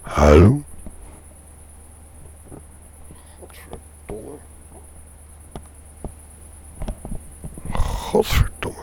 Hallo? Godverdomme. Godverdomme.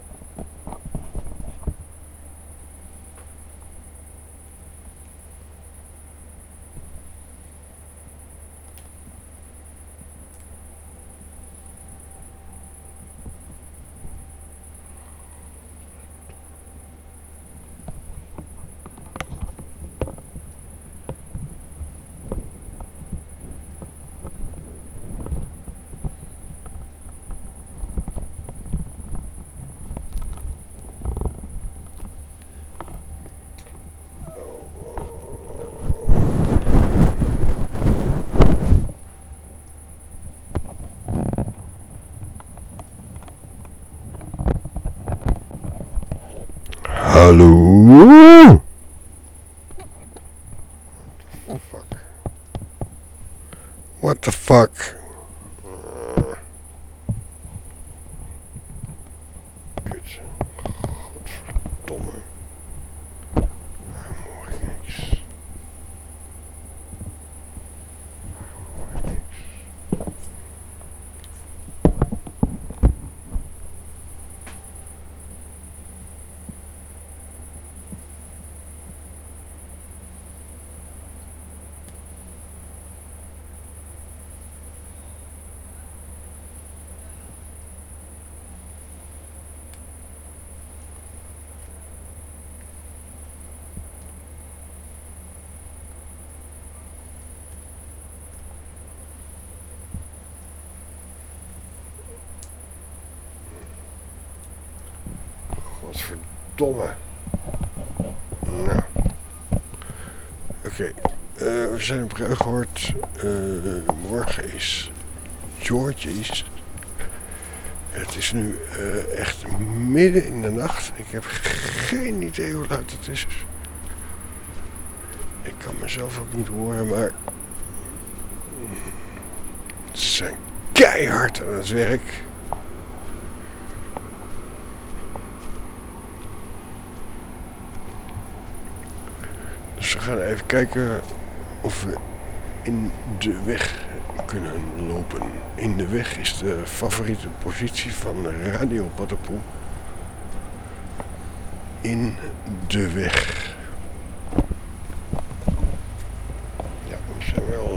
Hallo? Fuck. What the fuck? Kut. Godverdomme. Waarom hoor ik niks? Godverdomme. Nou. Oké. We zijn op Ruig gehoord. Morgen is George's. Het is nu echt midden in de nacht. Ik heb geen idee hoe laat het is. Ik kan mezelf ook niet horen, maar ze zijn keihard aan het werk. Dus we gaan even kijken of we in de weg kunnen lopen. In de weg is de favoriete positie van Radio Paddenpoel. In de weg. Ja, we zijn wel...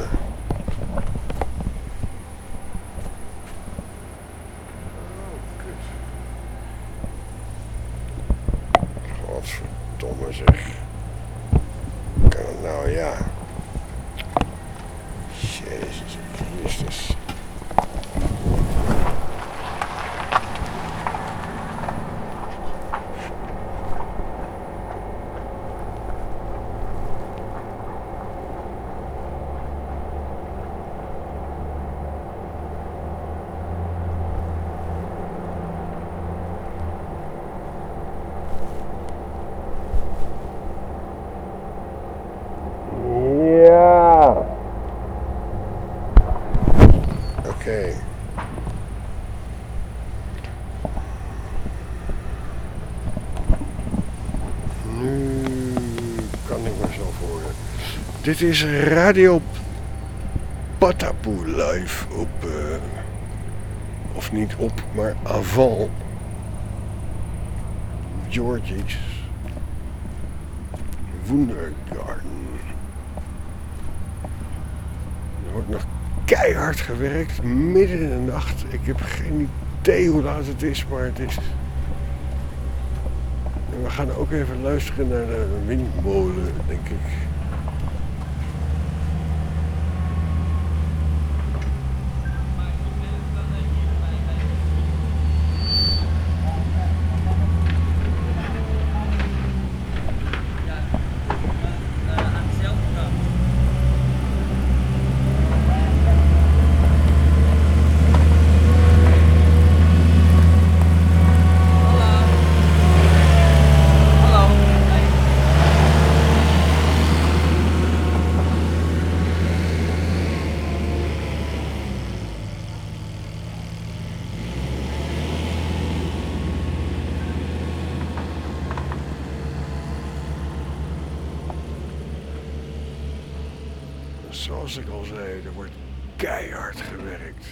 Godverdomme zeg. Kan het nou, ja. Jezus Christus. Oké. Nu kan ik mezelf horen. Dit is Radio Paddenpoel live op... of niet op, maar avant. George's Wundergarten. Er wordt nog keihard gewerkt, midden in de nacht. Ik heb geen idee hoe laat het is, maar het is... En we gaan ook even luisteren naar de windmolen, denk ik. zoals ik al zei, er wordt keihard gewerkt.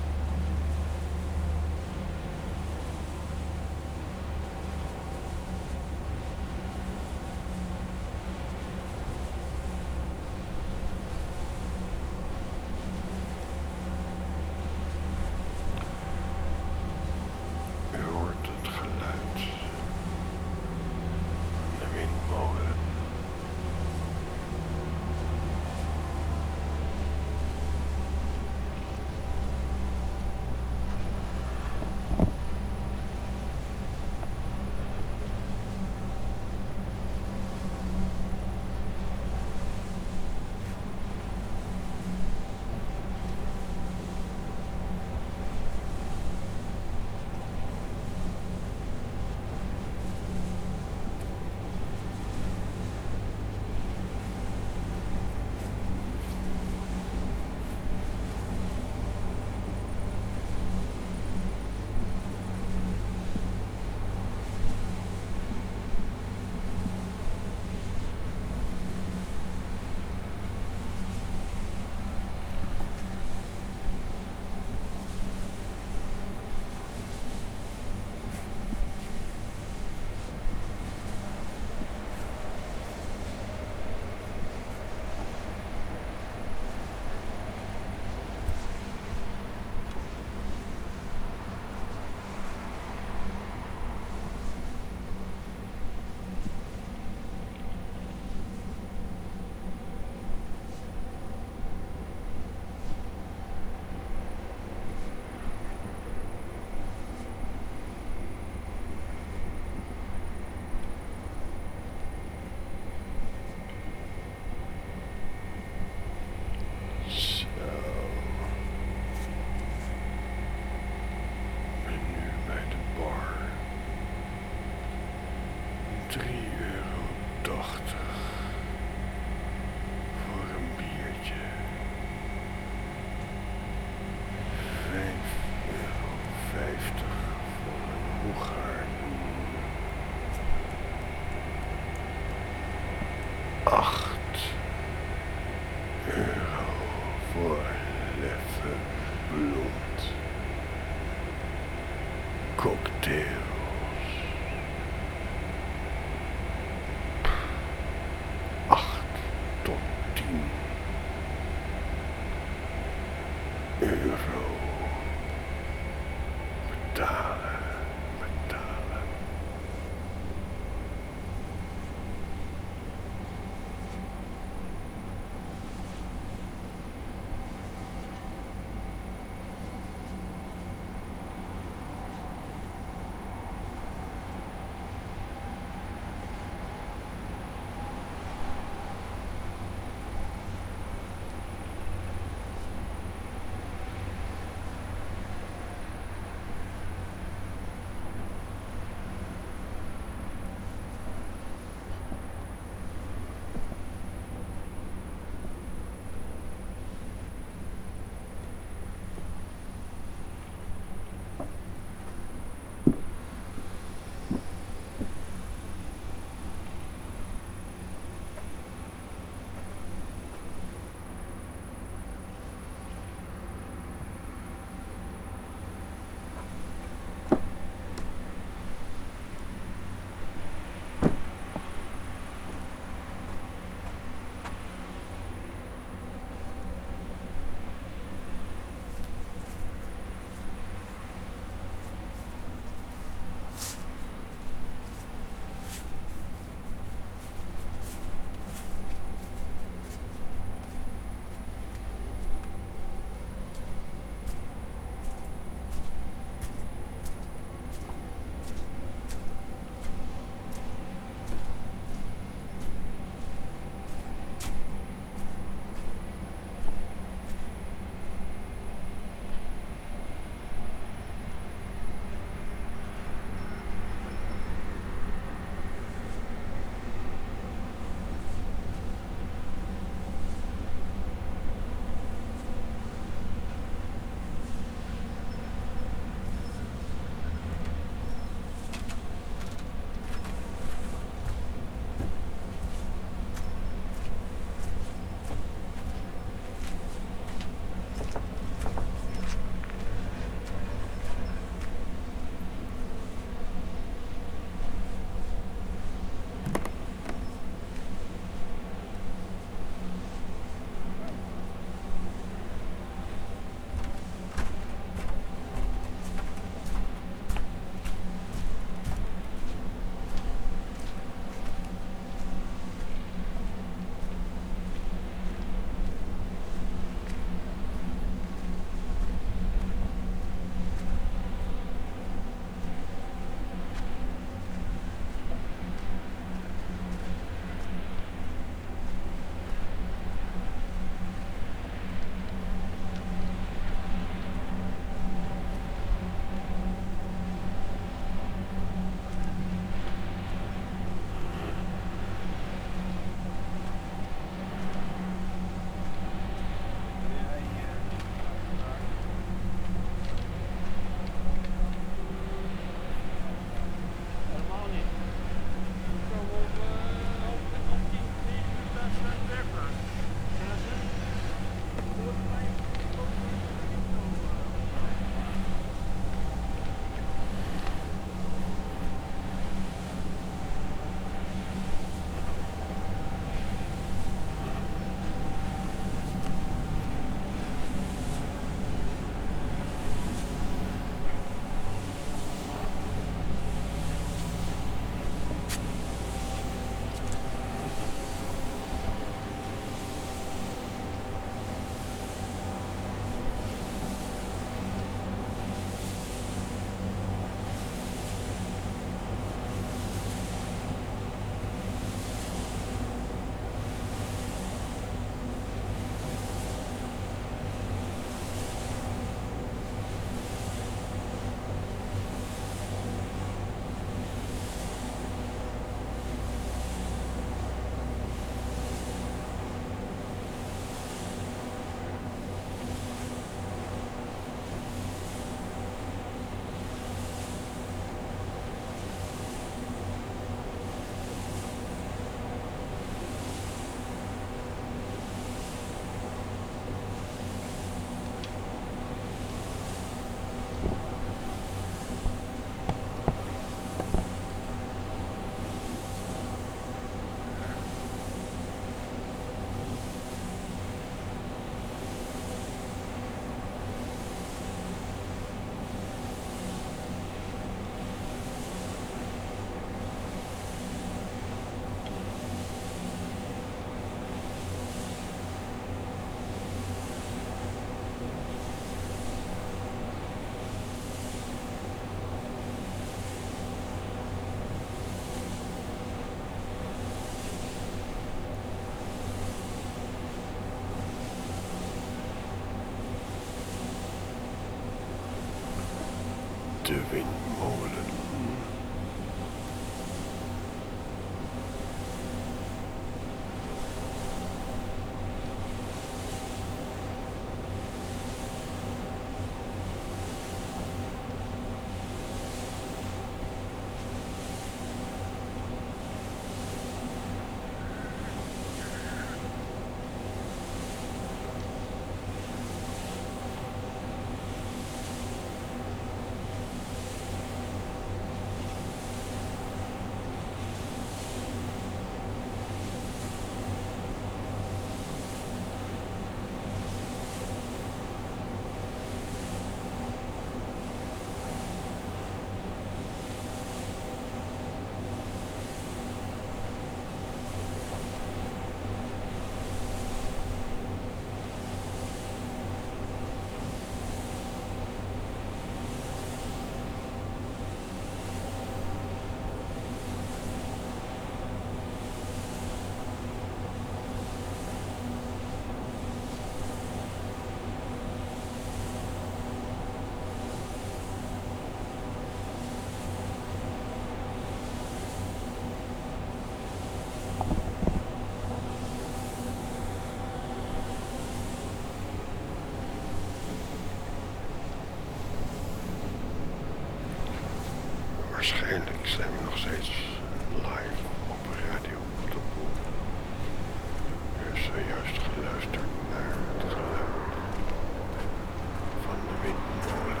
zijn we nog steeds live op Radio Pottenpoel. U heeft zojuist geluisterd naar het geluid van de windmolen.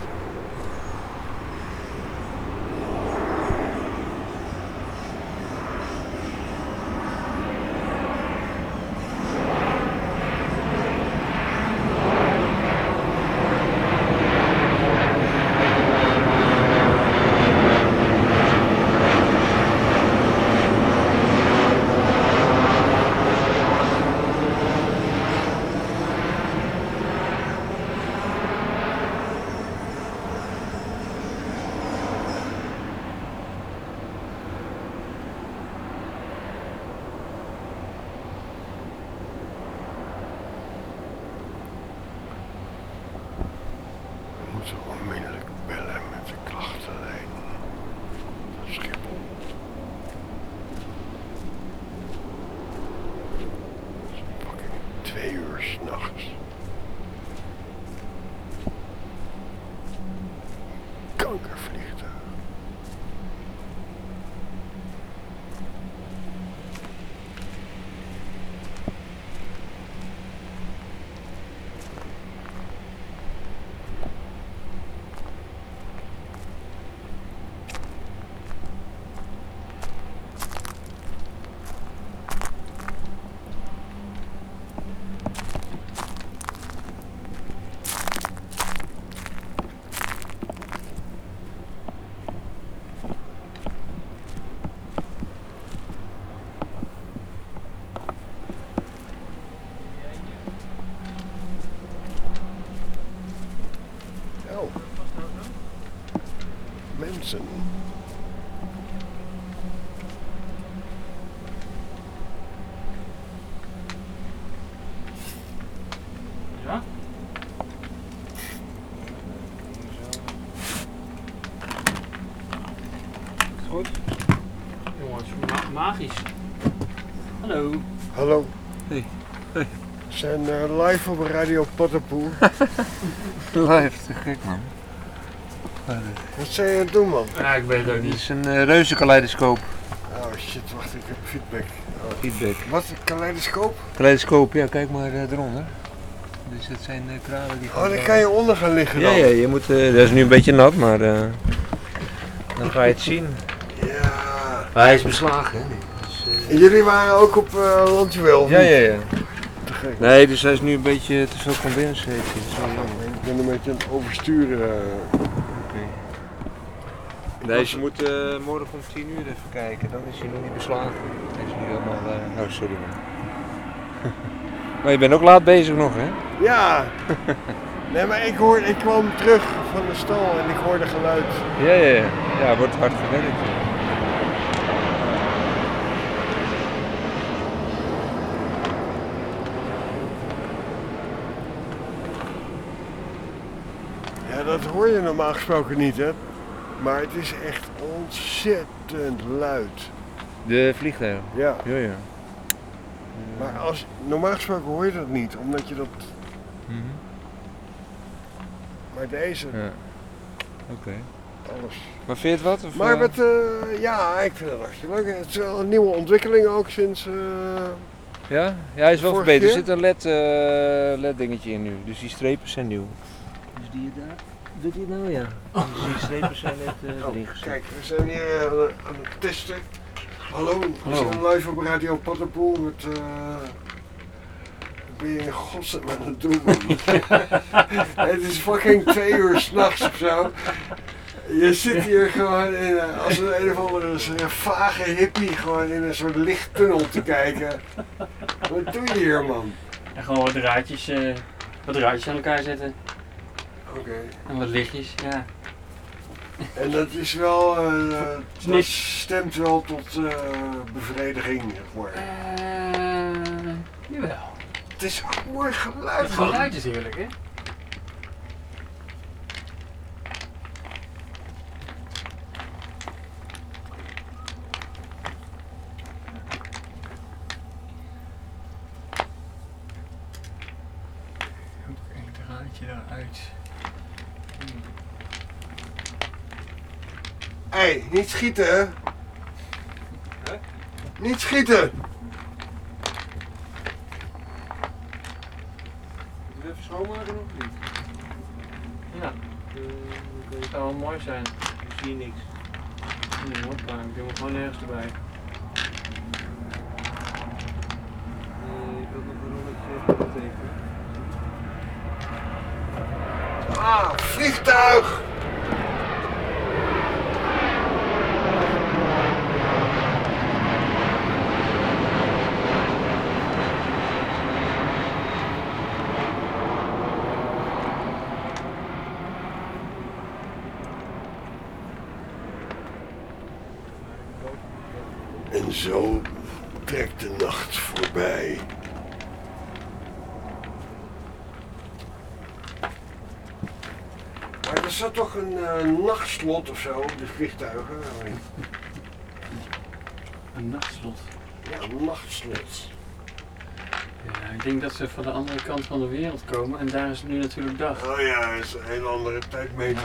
We moeten onmiddellijk bellen met de klachtenlijn van Schiphol. Het is fucking 2 uur 's nachts. Kankervliegtuig. Oh, mensen. Ja? Goed. Jongens, magisch. Hallo. Hallo. Hey. We zijn live op Radio Pottenpoel. Live, te gek man. Wat zijn je aan het doen, man? Ja, ik weet het ook Dit niet. is een reuzenkaleidoscoop. Oh shit, wacht, ik heb feedback. Oh. Feedback. Wat, een kaleidoscoop? Kaleidoscoop, ja, kijk maar eronder. Dus dat zijn kralen die... Oh, dan kan je onder gaan liggen Ja, dan. ja, je moet, dat is nu een beetje nat, maar dan ga je het zien. Ja. Hij is beslagen, hè. Dus, En jullie waren ook op Landjuwel? of ja, niet? ja, ja. Te gek. Nee, dus hij is nu een beetje te veel condens heeft hij. Dat is wel jammer. Ik ben een beetje aan het oversturen. Nee, ze moeten morgen om 10 uur even kijken, dan is hij nog niet beslagen. Hij is nu helemaal... oh, sorry man. Maar je bent ook laat bezig nog, hè? Ja. Nee, maar ik kwam terug van de stal en ik hoorde geluid. Ja, ja, ja. Ja, wordt hard gewerkt. Ja, dat hoor je normaal gesproken niet, hè. Maar het is echt ontzettend luid. De vliegtuig. Ja. Ja, ja. Maar normaal gesproken hoor je dat niet, omdat je dat... Mhm. Maar deze, Ja. Oké. alles. Maar vind je het wat? Of, Maar met, ja, ik vind het hartstikke leuk. Het is wel een nieuwe ontwikkeling ook sinds... Ja? Ja, hij is wel Vorige verbeterd. Er keer? zit een LED dingetje in nu. Dus die strepen zijn nieuw. Dus die daar... Doet hij het nou? Ja. Dus die strepen zijn net erin gezet. Kijk, we zijn hier aan het testen. Hallo, we Hallo. zijn live op Radio Pottenpoel met... wat ben je in godsnaam aan het doen, man? Het is fucking 2 uur 's nachts of zo. Je zit hier gewoon in, als een of andere vage hippie gewoon in een soort lichttunnel te kijken. Wat doe je hier, man? En gewoon wat draadjes aan elkaar zetten. Oké. En wat lichtjes, ja. En dat is wel, is dat niks. stemt wel tot bevrediging, zeg maar. Jawel. Het is ook mooi geluid, Het man. geluid is heerlijk, hè? Een draadje eruit. Hé, niet schieten, hè? Hè? Niet schieten! Moet je even schoonmaken of niet? Ja, dat zou wel mooi zijn. Ik zie niks. Nee, hoppa, ik doe hem gewoon nergens erbij. Ik wil nog een rolletje tekenen. Ah, vliegtuig! En zo trekt de nacht voorbij. Maar er zat toch een nachtslot of zo op de vliegtuigen? Een nachtslot. Ja, een nachtslot. Ja, ik denk dat ze van de andere kant van de wereld komen en daar is het nu natuurlijk dag. Oh ja, dat is een hele andere tijdmeting.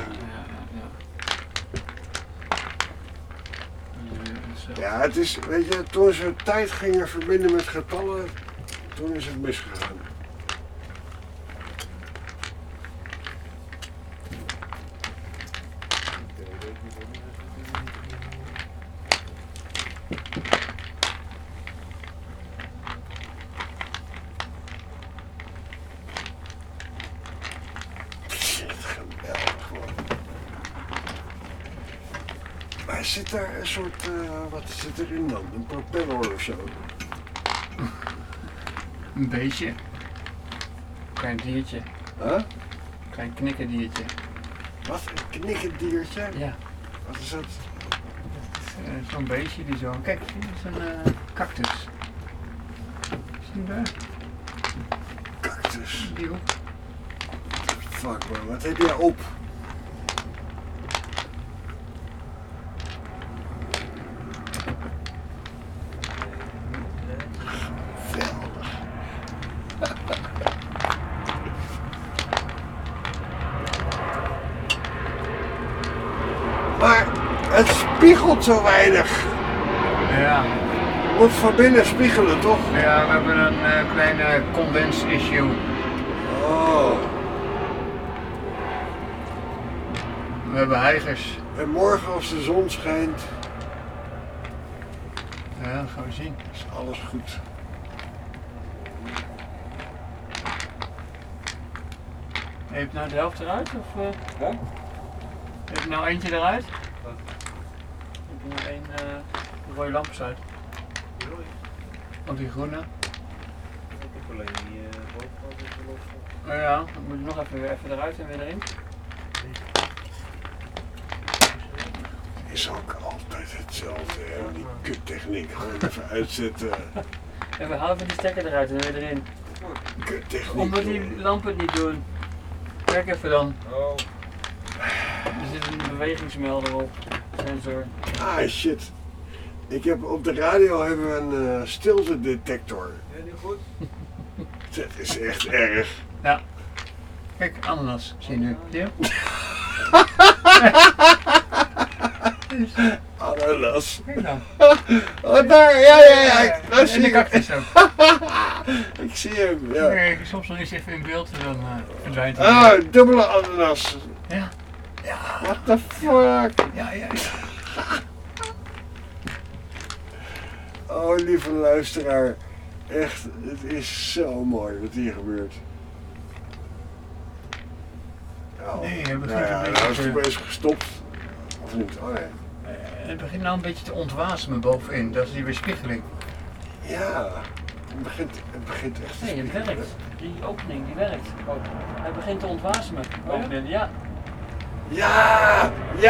Ja, het is, weet je, toen ze tijd gingen verbinden met getallen, toen is het misgegaan. Shit, geweldig man. Maar zit daar een soort, wat zit erin dan? Een propeller of zo? Een beestje. Klein diertje. Huh? Klein knikkerdiertje. Wat? Een knikkerdiertje? Ja. Wat is dat? Zo'n beestje die zo... Kijk, dit is een cactus. Zie je daar? Cactus. Die hoek. Fuck man, wat heb jij op? Geweldig. Maar het spiegelt zo weinig. Ja. Moet van binnen spiegelen, toch? Ja, we hebben een kleine condense issue. Oh. We hebben heigers. En morgen als de zon schijnt, Ja, dat gaan we zien. is alles goed. Heb je nou de helft eruit? Of Hè? heb je nou eentje eruit? Wat? Heb je nou één rode lampjes uit? Of die groene? Ik heb alleen die bovenkant is er los van. Nou ja, dan moet je nog even eruit en weer erin. Is ook altijd hetzelfde, hè? Die kuttechniek. Gewoon even uitzetten. En we halen even die stekker eruit en weer erin. Kuttechniek. Omdat die lampen het niet doen. Kijk even dan. Oh. Er zit een bewegingsmelder op. Sensor. Ah shit. Ik heb, op de radio hebben we een stilte-detector. Ja, niet goed? Dat is echt erg. Ja. Kijk, ananas. Zie je nu. Zie je? Ananas. Kijk dan. Oh daar, ja. Daar En zie de ik cactus ook. Ik zie hem, ja. Kijk, soms nog eens even in beeld en dan verdwijnt hij. Ah, dubbele ananas. Ja. What the fuck? Ja. Oh, lieve luisteraar. Echt, het is zo mooi wat hier gebeurt. Oh, Nee, hij begint nou ja, een beetje nou is te- het opeens gestopt. Of niet? Oh nee. Het begint nou een beetje te ontwasemen bovenin. Dat is die weerspiegeling. Ja, het begint echt te Nee, het spiegelen. werkt. Die opening, die werkt. Oh, hij begint te ontwasemen. Bovenin, ja. Ja!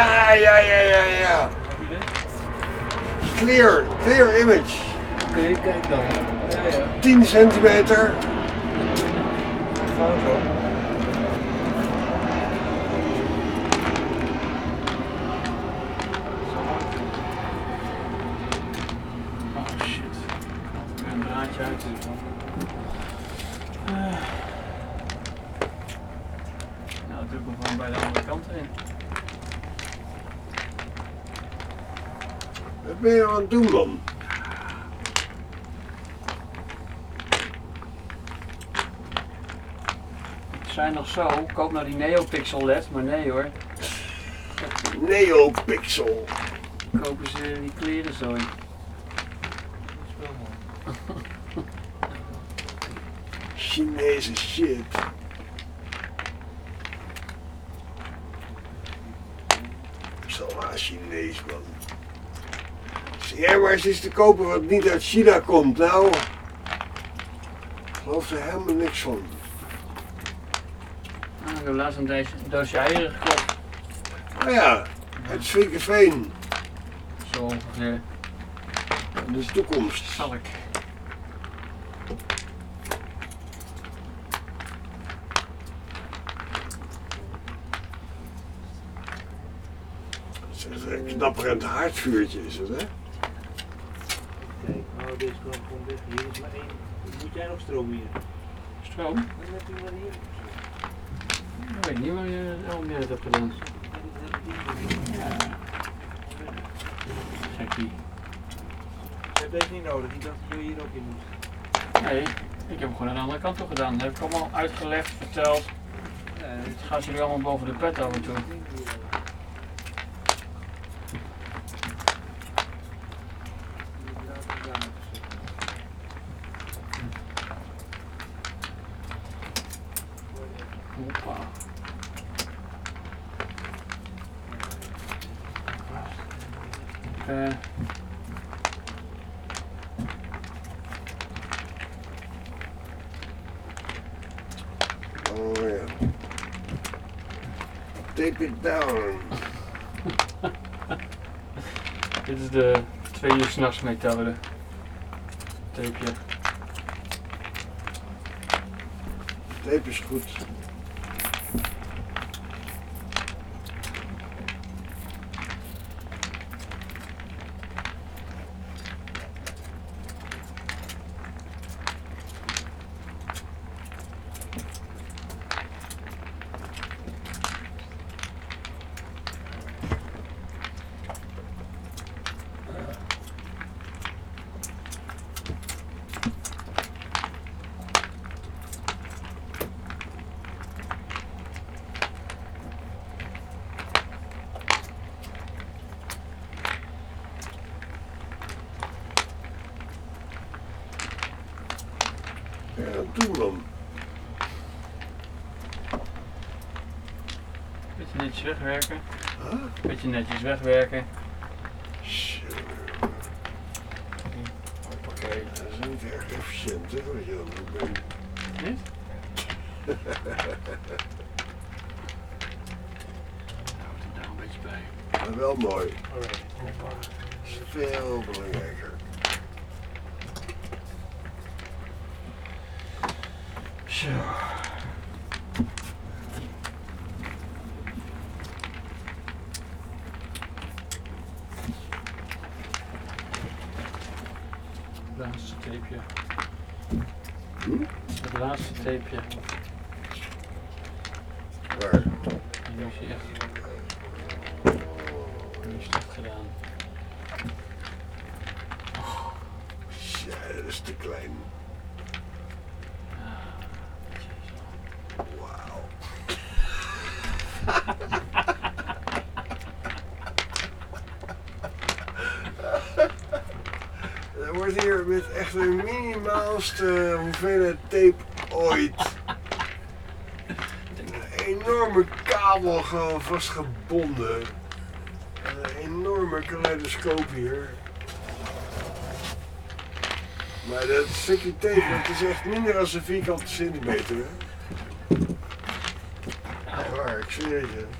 Zie je dit? Clear image. Oké, kijk dan. Ja. 10 centimeter. Gewoon zo. Oh shit. Er een draadje uit. Nou, doe ik hem gewoon bij de andere kant erin. Wat ben je nou aan het doen, man? Ze zijn nog zo, koop nou die NeoPixel LED, maar nee hoor. Neopixel. Kopen ze die klerenzooi. Dat is wel mooi. Chinese shit. Zo Chinees, man. Zie jij maar eens te kopen wat niet uit China komt, nou. Ik geloof er helemaal niks van. Ik heb laatst een doosje eieren gekocht. Nou ja, uit Zwinkeveen. Zo ongeveer. De toekomst. Zal ik. Het is een knapperend haardvuurtje is het, hè? Kijk, nou deze kan gewoon weg. Hier is maar één. Moet jij nog stroom hier? Stroom? Dan heb je maar hier. Ik weet niet waar je het hebt gedaan. Ja. Gekkie. Je hebt deze niet nodig. Ik dacht dat je hier ook in moest. Nee, ik heb hem gewoon aan de andere kant op gedaan. Dat heb ik allemaal uitgelegd, verteld. Het gaat jullie allemaal boven de pet af en toe. Hoppa. Oh ja. Tape it down. Dit is de 2 uur 's nachts methode. Tapeje. Tape is goed. Ja, doe dan. Beetje netjes wegwerken. Huh? Beetje netjes wegwerken. Zo. Hoppakee. Dat is niet erg efficiënt, hè, wat je aan het doen bent. Niet? Houdt het daar een beetje bij. Maar wel mooi. Alright. Hoppa. Dat is veel belangrijker. Zo. Laatste tapeje. Het laatste tapeje. Waar? En nu is hij echt. Nu is het echt gedaan. Ja, dat is te klein. Wauw. Er wordt hier met echt de minimaalste hoeveelheid tape ooit een enorme kabel gewoon vastgebonden. En een enorme kaleidoscoop hier. Maar dat stukje tape, dat is echt minder dan een vierkante centimeter. Hè? Echt waar, ik zweer het je.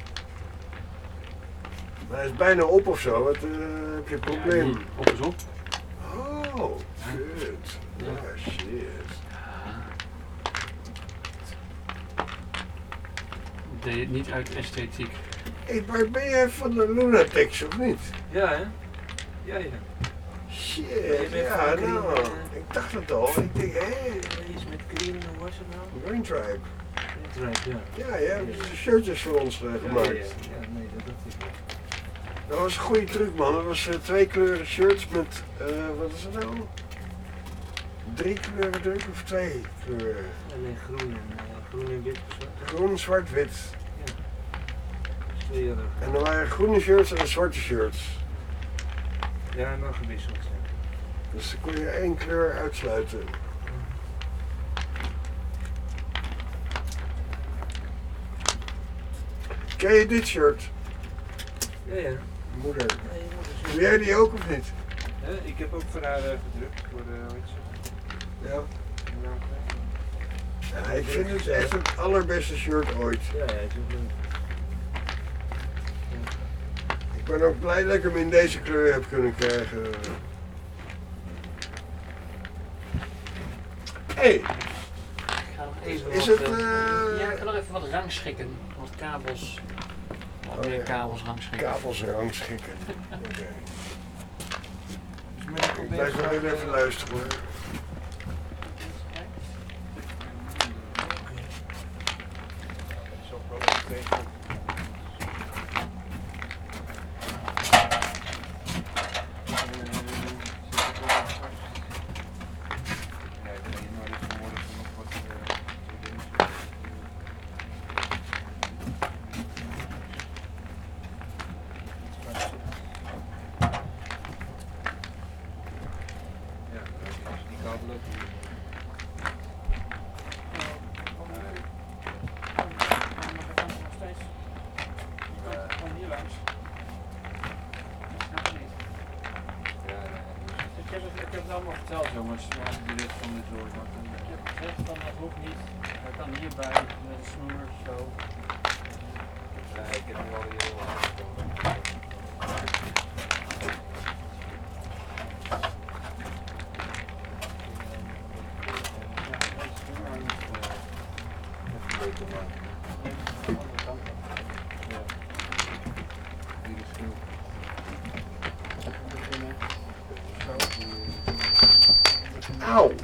Maar hij is bijna op of zo, wat heb je een probleem? Op eens op. Oh, shit. Ja, shit. Deed het niet uit esthetiek. Hé, maar ben jij van de Lunatex of niet? Ja, hè? Ja, ja. Shit, Je bent ja, van nou, Green, ik dacht het al. Ik denk, hé, Iets met Green, hoe was het nou? Green Tribe. Green Tribe, ja. Ja, jij hebt shirtjes voor ons gemaakt. Ja, nee, dat dacht ik wel. Dat was een goede truc, man. Dat was 2 kleuren shirts met, wat is het nou? 3 kleuren druk of 2 kleuren? Alleen groen en wit of zo. Groen, zwart, wit. Ja. Dat is 2 euro. En er waren groene shirts en zwarte shirts. Ja, en dan gewisseld. Ja. Dus dan kon je 1 kleur uitsluiten. Ken je dit shirt? Ja. Moeder. Nee, Doe jij die ook of niet? ik heb ook voor haar gedrukt. Voor hoe heet ze? Ja. De naam kwijt. Ja, ik vind het echt het allerbeste shirt ooit. Ja, het is ook leuk. Ik ben ook blij dat ik hem in deze kleur heb kunnen krijgen. Hey, Ik ga nog even is wat, het... ja, ik ga nog even wat rangschikken. Wat kabels. Wat meer kabels rangschikken. Kabels rangschikken. Oké. Dus moet ik Ik blijf nog even luisteren hoor. Dat is ook wel even tegen. Ik heb het allemaal verteld, jongens, de rit van dit soort. Ik heb gezegd van dat hoeft niet. Dat kan hierbij met een snoer zo. Ja, ik heb nu al heel Auw!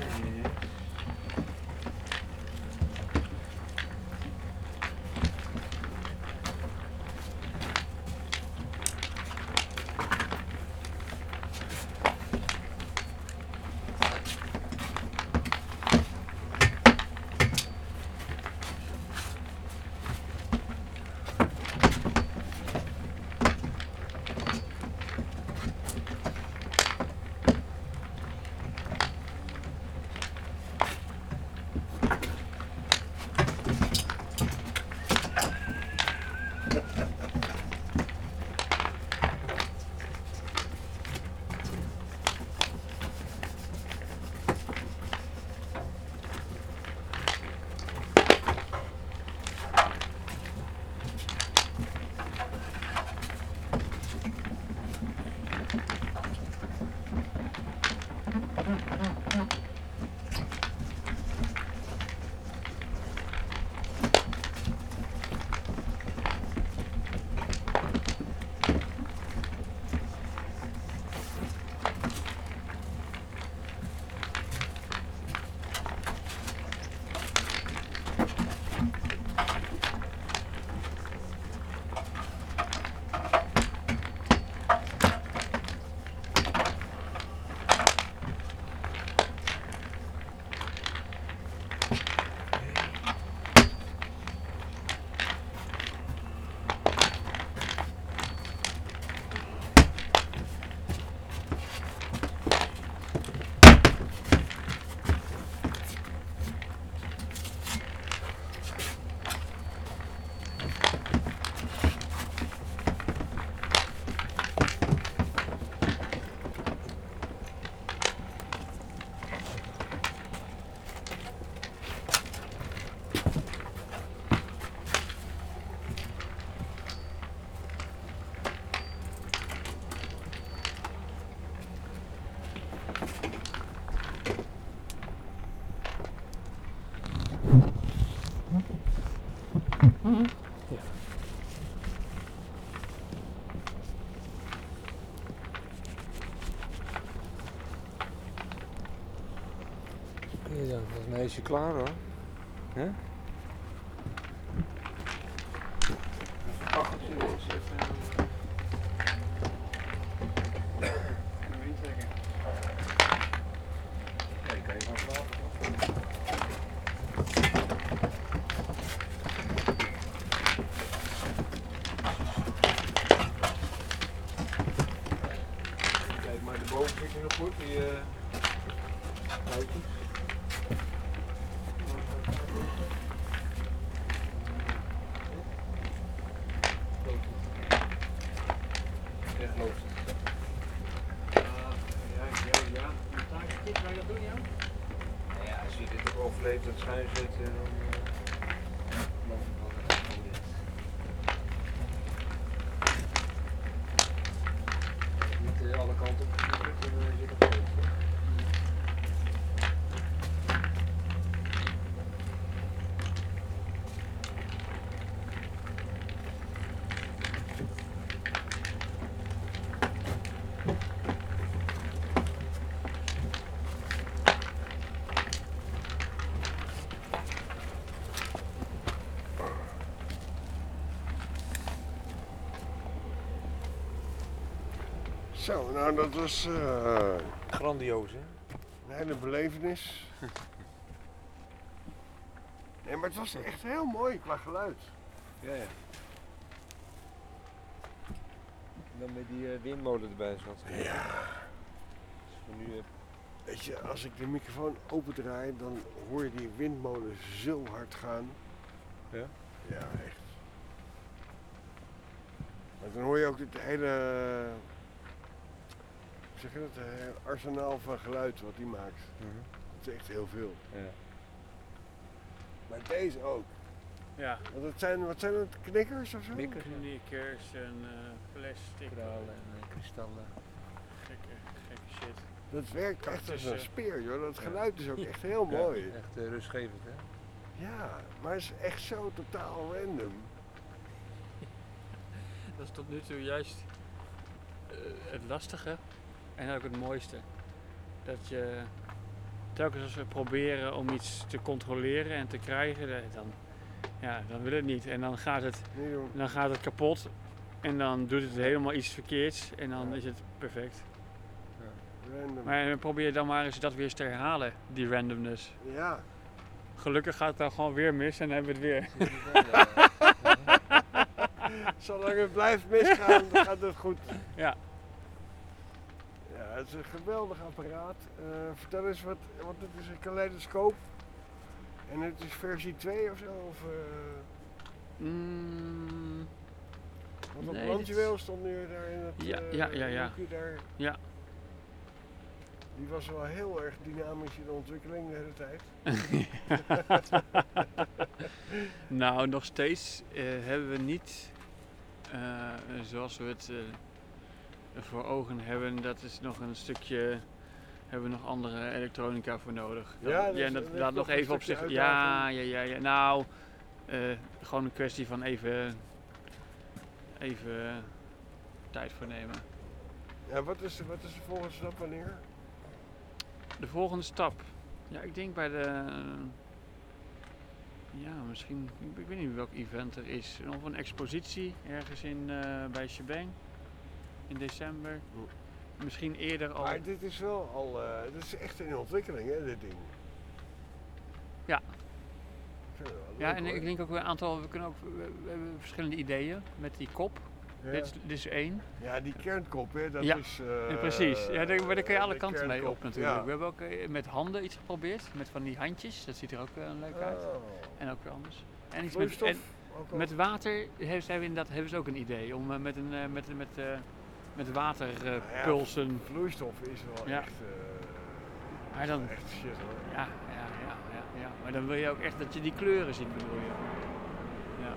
Oké dan, volgens mij is je klaar hoor. Hè? Kijk, maar de boven zit je nog goed, die houtjes. Echt loopt het. Ja. Een taakje, ga je dat doen, ja? Nou ja, als je dit ook overleeft dat schuin zit, dan geloof ik wel dat het goed is. Niet alle kanten op gestuurd, dan zit het goed. Zo, nou dat was Grandioos, hè? een hele belevenis. Nee, maar het was echt heel mooi qua geluid. Ja, ja. Dan met die windmolen erbij zat. Ja. Dus voor nu Weet je, als ik de microfoon opendraai, dan hoor je die windmolen zo hard gaan. Ja? Ja, echt. Maar dan hoor je ook het hele, hoe zeg je dat, arsenaal van geluid wat die maakt. Dat is echt heel veel. Ja. Maar deze ook. Ja. Want wat zijn het, knikkers of zo? Knikkers, ja. Knikkers en plastic. Koralen en kristallen. Gekke shit. Dat werkt echt als een Cactussen. speer, joh. Dat geluid is ook echt heel Ja, mooi. echt rustgevend, hè? Ja, maar het is echt zo totaal random. Dat is tot nu toe juist het lastige en ook het mooiste. Dat telkens als we proberen om iets te controleren en te krijgen, dan wil het niet. En dan gaat Niet doen. het kapot en dan doet het helemaal iets verkeerds en dan is het perfect. Random. Maar probeer dan maar eens dat weer eens te herhalen, die randomness. Ja. Gelukkig gaat het dan gewoon weer mis en dan hebben we het weer. Zolang het blijft misgaan, dan gaat het goed. Ja. Ja, het is een geweldig apparaat. Vertel eens wat, want het is een kaleidoscoop. En het is versie 2 of zo? Of, want op nee, Landjuweel stond nu daar in het Ja. hoekje daar. Ja. Die was wel heel erg dynamisch in de ontwikkeling de hele tijd. Nou, nog steeds hebben we niet zoals we het voor ogen hebben. Dat is nog een stukje. Hebben we nog andere elektronica voor nodig? Ja, dus dat er ligt laat nog nog een even op stukje zich. Ja. Nou, gewoon een kwestie van even tijd voor nemen. Ja, wat is de volgende stap wanneer? De volgende stap. Ja, ik denk bij de. Ja, misschien. Ik weet niet welk event er is. Of een expositie ergens bij Shebang in december. Misschien eerder al. Maar dit is wel al. Dit is echt in ontwikkeling, hè, dit ding. Ja. Ik vind het wel leuk, Ja, en hoor. ik denk ook weer een aantal. We hebben verschillende ideeën met die kop. Ja. Dit is één. Ja, die kernkop, hè, dat Ja, is... precies. Ja, maar daar kun je alle de kanten mee kernkop, op natuurlijk. ja. We hebben ook met handen iets geprobeerd. Met van die handjes. Dat ziet er ook leuk uit. Oh. En ook weer anders. En iets Vloeistof? Ook al? met water hebben ze ook een idee. Om met waterpulsen. Vloeistof is wel Ja. echt... Maar dan, echt shit, hoor. ja. Maar dan wil je ook echt dat je die kleuren ziet, bedoel je. Ja.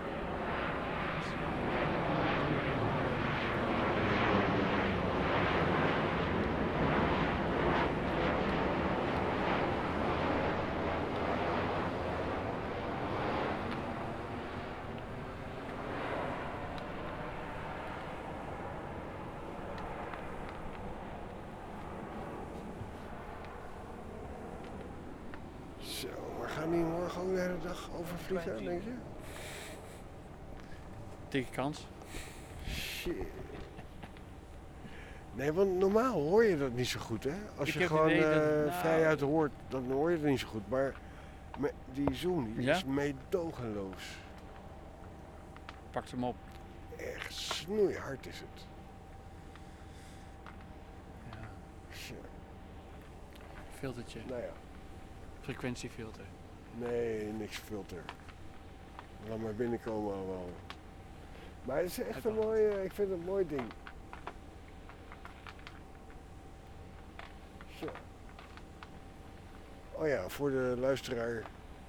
Zo, maar gaan die morgen ook de hele dag overvliegen, denk je? Dikke kans. Shit. Nee, want normaal hoor je dat niet zo goed, hè? Als Ik je heb gewoon het idee dat- nou- vrijuit hoort, dan hoor je het niet zo goed. Maar die zoom die Ja? is meedogenloos. Pak hem op. Echt snoeihard is het. Ja. Shit. Filtertje. Nou ja, Frequentiefilter. nee, niks filter. Laat maar binnenkomen allemaal. Maar het is echt een mooi, ik vind het een mooi ding. Zo. Oh ja, voor de luisteraar.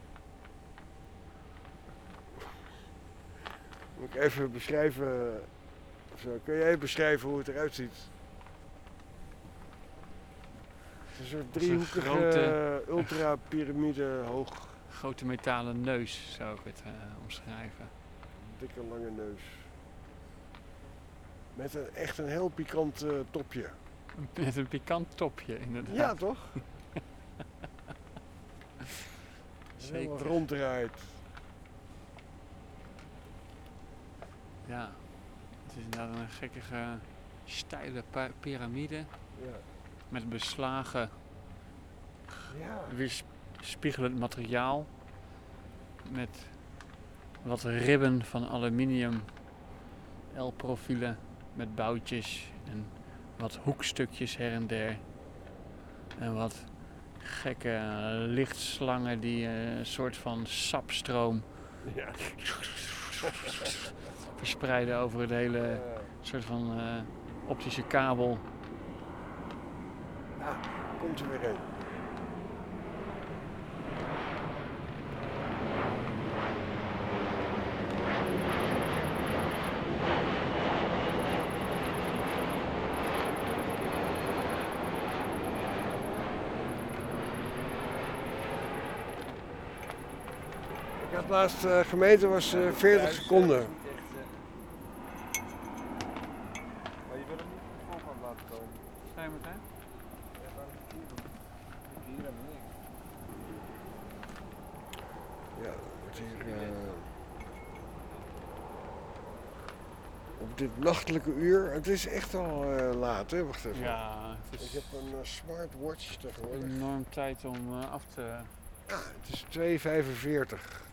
Moet ik even beschrijven. Zo, kun jij even beschrijven hoe het eruit ziet? Het is een soort Het is een driehoekige, grote- ultra-pyramide hoog, Grote metalen neus zou ik het omschrijven. dikke lange neus. Met echt een heel pikant topje. Met een pikant topje, inderdaad. Ja, toch? Zeker. Helemaal ronddraait. Ja. Het is inderdaad een gekkige, steile piramide. Ja. Met beslagen, Ja. weerspiegelend materiaal. Met wat ribben van aluminium. L-profielen met boutjes. En wat hoekstukjes her en der. En wat gekke lichtslangen die een soort van sapstroom Ja. verspreiden over het hele soort van optische kabel. Nou, komt er weer een. Ik had laatst gemeten, was 40 seconden. Maar je wil hem niet op de voorkant laten komen. Sta je meteen? Ja, maar hier en dit nachtelijke uur. Het is echt al laat, hè? Wacht even. Ja, het Ik is heb een smartwatch tegenwoordig. enorm tijd om af te... Ja, het is 2:45.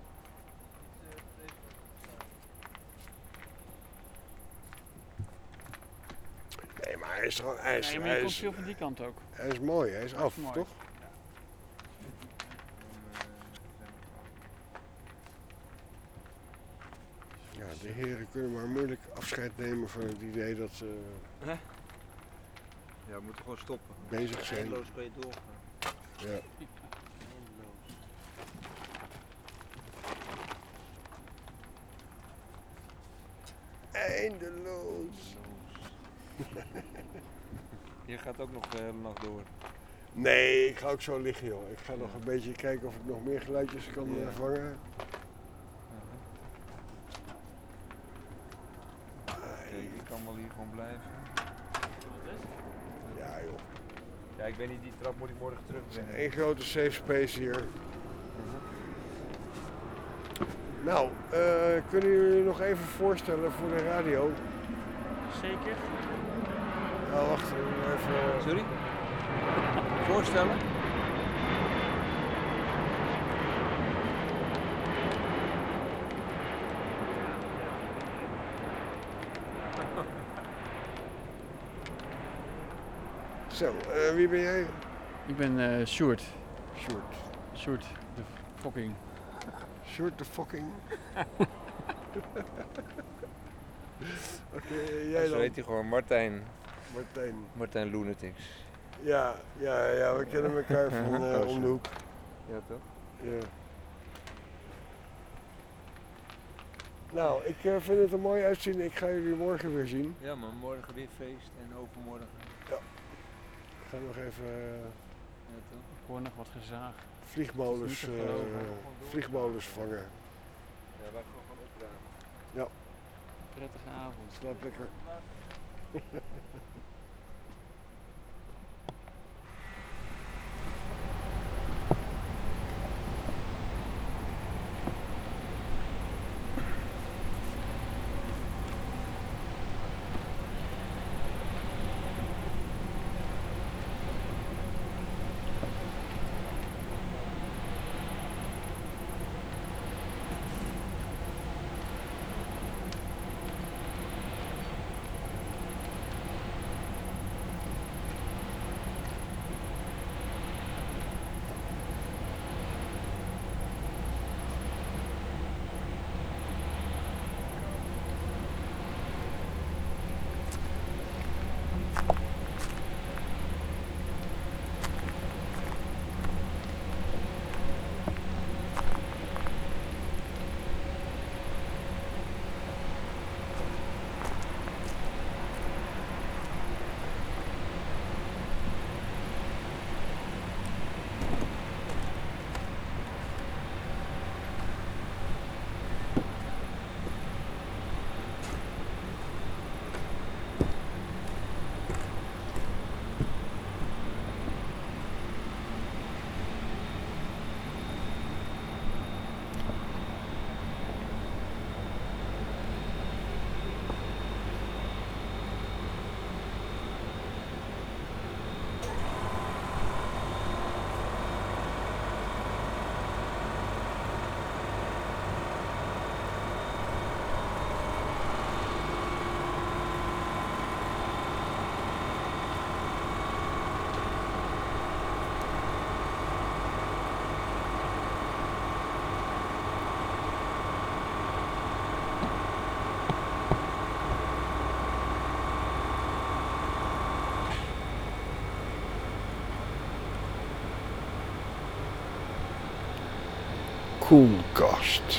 Nee, maar hij is gewoon... Nee, maar je komt veel van die kant ook. Hij is mooi, hij is af, mooi. toch? Ja, de heren kunnen maar moeilijk afscheid nemen van het idee dat ze Ja, we moeten gewoon stoppen. bezig zijn. Eindeloos kan je doorgaan. Ja. Eindeloos. Eindeloos. Je gaat ook nog de hele nacht door. Nee, ik ga ook zo liggen, joh. Ik ga nog een beetje kijken of ik nog meer geluidjes kan Ja. vangen. Oké, ik kan wel hier gewoon blijven. Ja, joh. Ja, ik weet niet, die trap moet ik morgen terugbrengen. Eén grote safe space hier. Nou, kunnen jullie nog even voorstellen voor de radio? Zeker. Nou, wacht even. Sorry? Voorstellen? Zo, wie ben jij? Ik ben Sjoerd. Sjoerd. Sjoerd, de fucking. Sjoerd de fucking. Oké, jij Zo dan? heet hij gewoon, Martijn. Martijn. Martijn Lunatics. Ja, we kennen elkaar van om de hoek. Ja, toch? Ja. Nou, ik vind het er mooi uitzien. Ik ga jullie morgen weer zien. Ja, maar morgen weer feest en overmorgen. Ik ga nog even Ja, toch? Ik hoor nog wat gezaag. vliegmolens, Dat is niet te geloven. vliegmolens vangen. Ja, wij gaan gewoon opruimen. Prettige avond. Slaap lekker. Koelkast.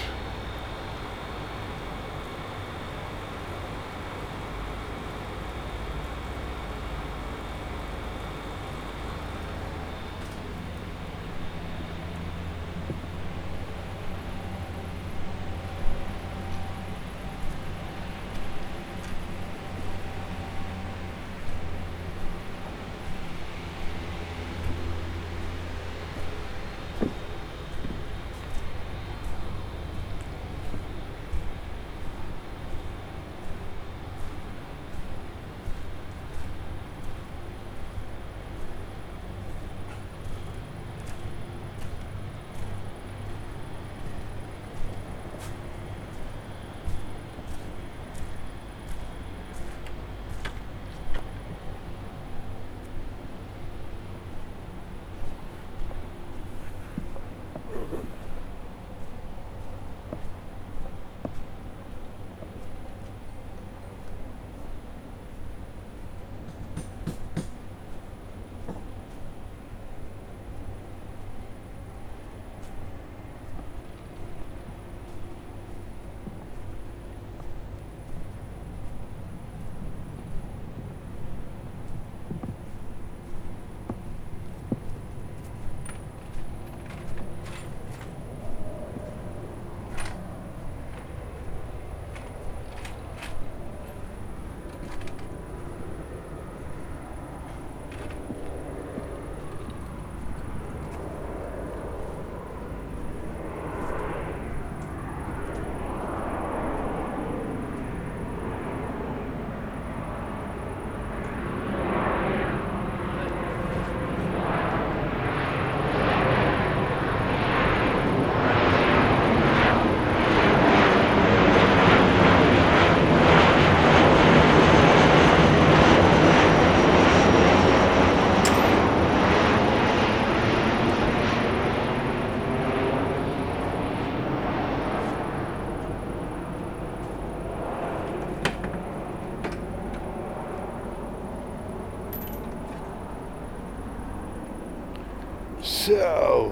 Zo.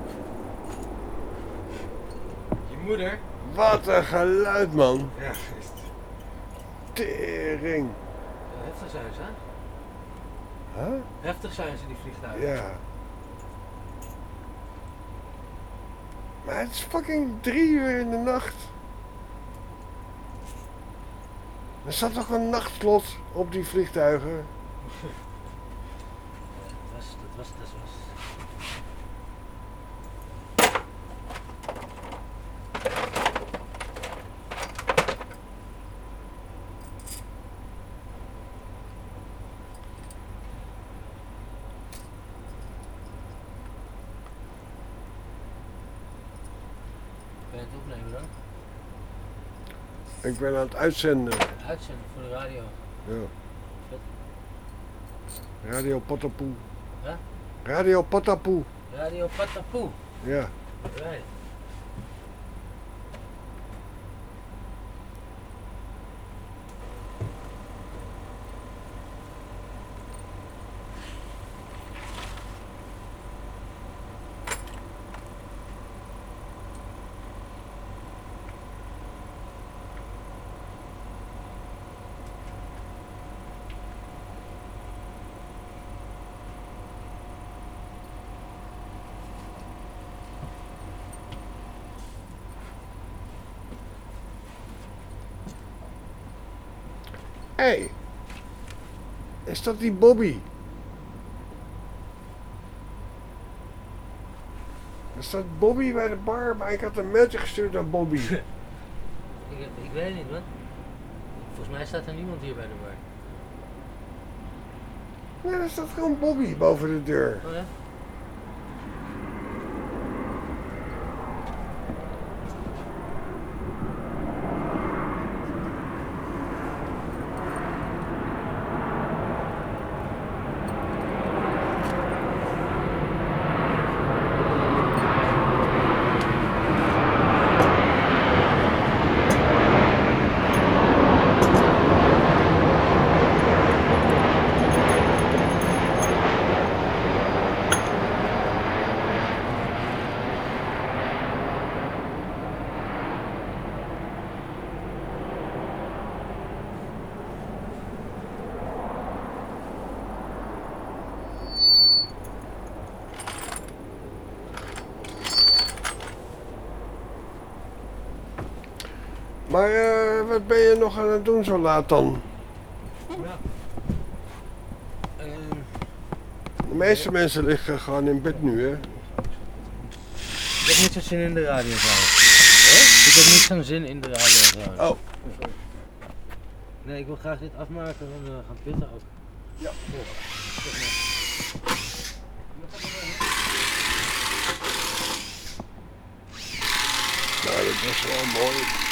Je moeder? Wat een geluid, man. Ja. Tering. Heftig zijn ze, hè? Huh? Heftig zijn ze, die vliegtuigen. Ja. Maar het is fucking 3 uur in de nacht. Er zat toch een nachtslot op die vliegtuigen? Dat was. Ben je het opnemen dan? Ik ben aan het uitzenden. Uitzenden voor de radio. Ja. Vet. Radio Patapoe. Huh? Radio Patapoe. Radio Patapoe. Ja. Right. Hé. Is dat die Bobby? Er staat Bobby bij de bar, maar ik had een mailtje gestuurd naar Bobby. Ik weet het niet, man. Volgens mij staat er niemand hier bij de bar. Nee, er staat gewoon Bobby boven de deur. Oh ja? Maar wat ben je nog aan het doen zo laat dan? Ja. De meeste mensen liggen gewoon in bed nu, hè? Ik heb niet zo'n zin in de radio trouwens. Ik heb niet zo'n zin in de radio trouwens. Oh. Nee, ik wil graag dit afmaken en gaan pitten ook. Ja. Nou, dat was wel mooi.